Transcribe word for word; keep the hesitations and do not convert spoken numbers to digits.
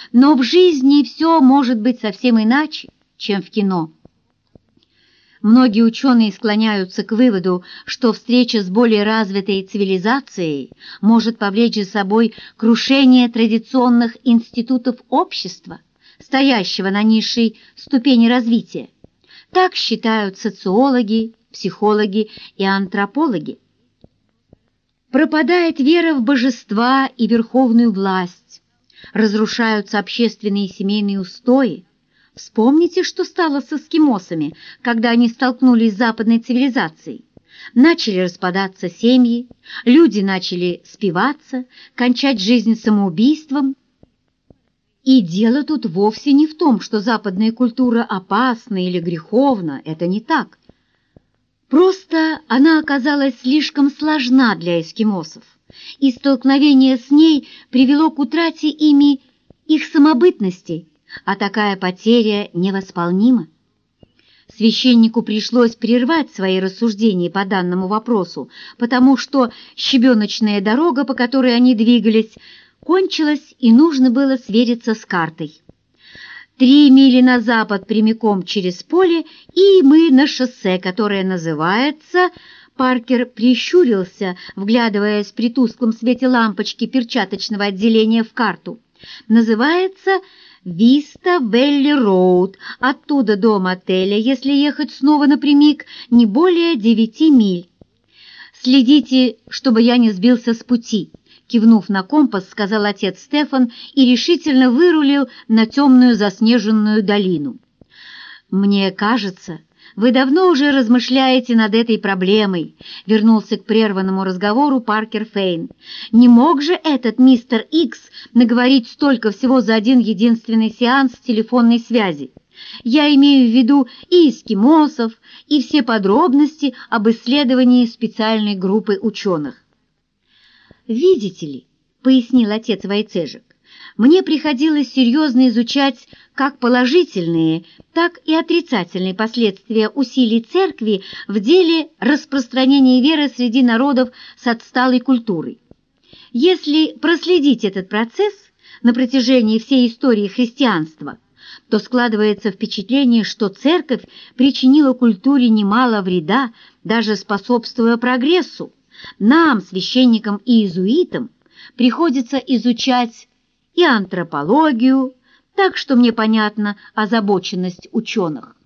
Но в жизни все может быть совсем иначе, чем в кино. Многие ученые склоняются к выводу, что встреча с более развитой цивилизацией может повлечь за собой крушение традиционных институтов общества, стоящего на низшей ступени развития. Так считают социологи, психологи и антропологи. Пропадает вера в божества и верховную власть, разрушаются общественные и семейные устои. Вспомните, что стало с эскимосами, когда они столкнулись с западной цивилизацией. Начали распадаться семьи, люди начали спиваться, кончать жизнь самоубийством. И дело тут вовсе не в том, что западная культура опасна или греховна, это не так. Просто она оказалась слишком сложна для эскимосов, и столкновение с ней привело к утрате ими их самобытности, а такая потеря невосполнима. Священнику пришлось прервать свои рассуждения по данному вопросу, потому что щебеночная дорога, по которой они двигались, кончилась, и нужно было свериться с картой. Три мили на запад прямиком через поле, и мы на шоссе, которое называется... Паркер прищурился, вглядываясь при тусклом свете лампочки перчаточного отделения в карту. Называется Виста Велли Роуд. Оттуда до мотеля, если ехать снова напрямик, не более девяти миль. «Следите, чтобы я не сбился с пути», — кивнув на компас, сказал отец Стефан и решительно вырулил на темную заснеженную долину. «Мне кажется, вы давно уже размышляете над этой проблемой», — вернулся к прерванному разговору Паркер Фейн. «Не мог же этот мистер Икс наговорить столько всего за один единственный сеанс телефонной связи? Я имею в виду и эскимосов, и все подробности об исследовании специальной группы ученых». «Видите ли», — пояснил отец Войцежек, «мне приходилось серьезно изучать как положительные, так и отрицательные последствия усилий церкви в деле распространения веры среди народов с отсталой культурой. Если проследить этот процесс на протяжении всей истории христианства, то складывается впечатление, что церковь причинила культуре немало вреда, даже способствуя прогрессу. Нам, священникам и иезуитам, приходится изучать и антропологию, так что мне понятна озабоченность ученых.